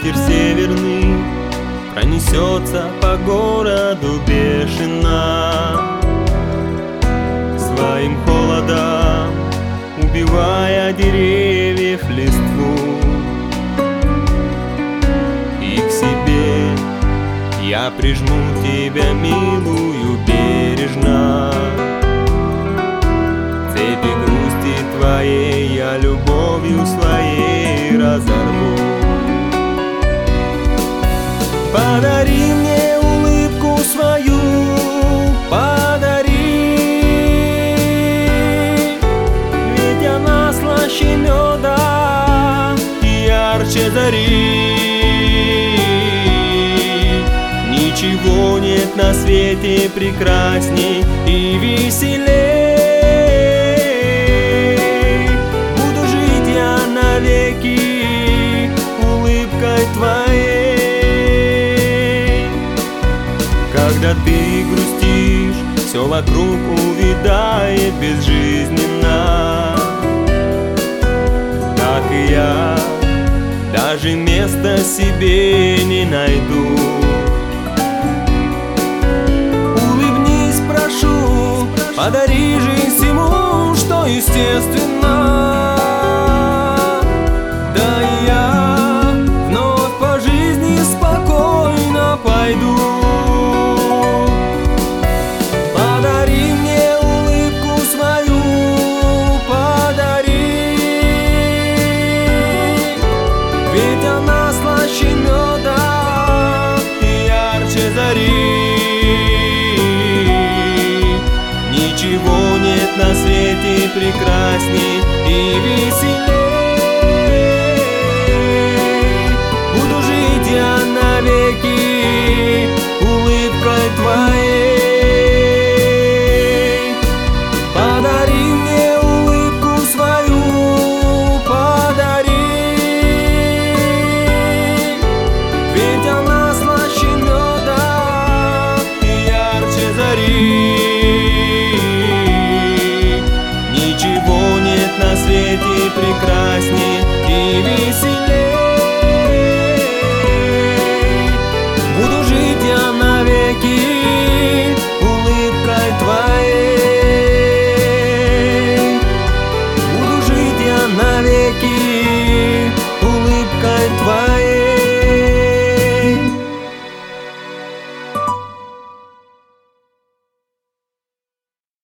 ветер северный пронесется по городу бешено, своим холодом убивая деревьев листву. И к себе я прижму тебя, милую, бережно. Цепи грусти твоей я любовью своей разорву. Подари мне улыбку свою, подари, ведь она слаще меда и ярче зари. Ничего нет на свете прекрасней и веселей. Буду жить я навеки улыбкой твоей. Когда ты грустишь, все вокруг увядает безжизненно. Так и я даже места себе не найду. Улыбнись, прошу, подари жизнь всему, что естественно. Да и я вновь по жизни спокойно пойду. Подари мне улыбку свою, подари, ведь она слаще меда и ярче зари. Ничего нет на свете прекрасней и веселей. Буду жить я навеки улыбкой твоей. Подари мне улыбку свою, подари, ведь она слаще меда и ярче зари. Ничего нет на свете прекрасней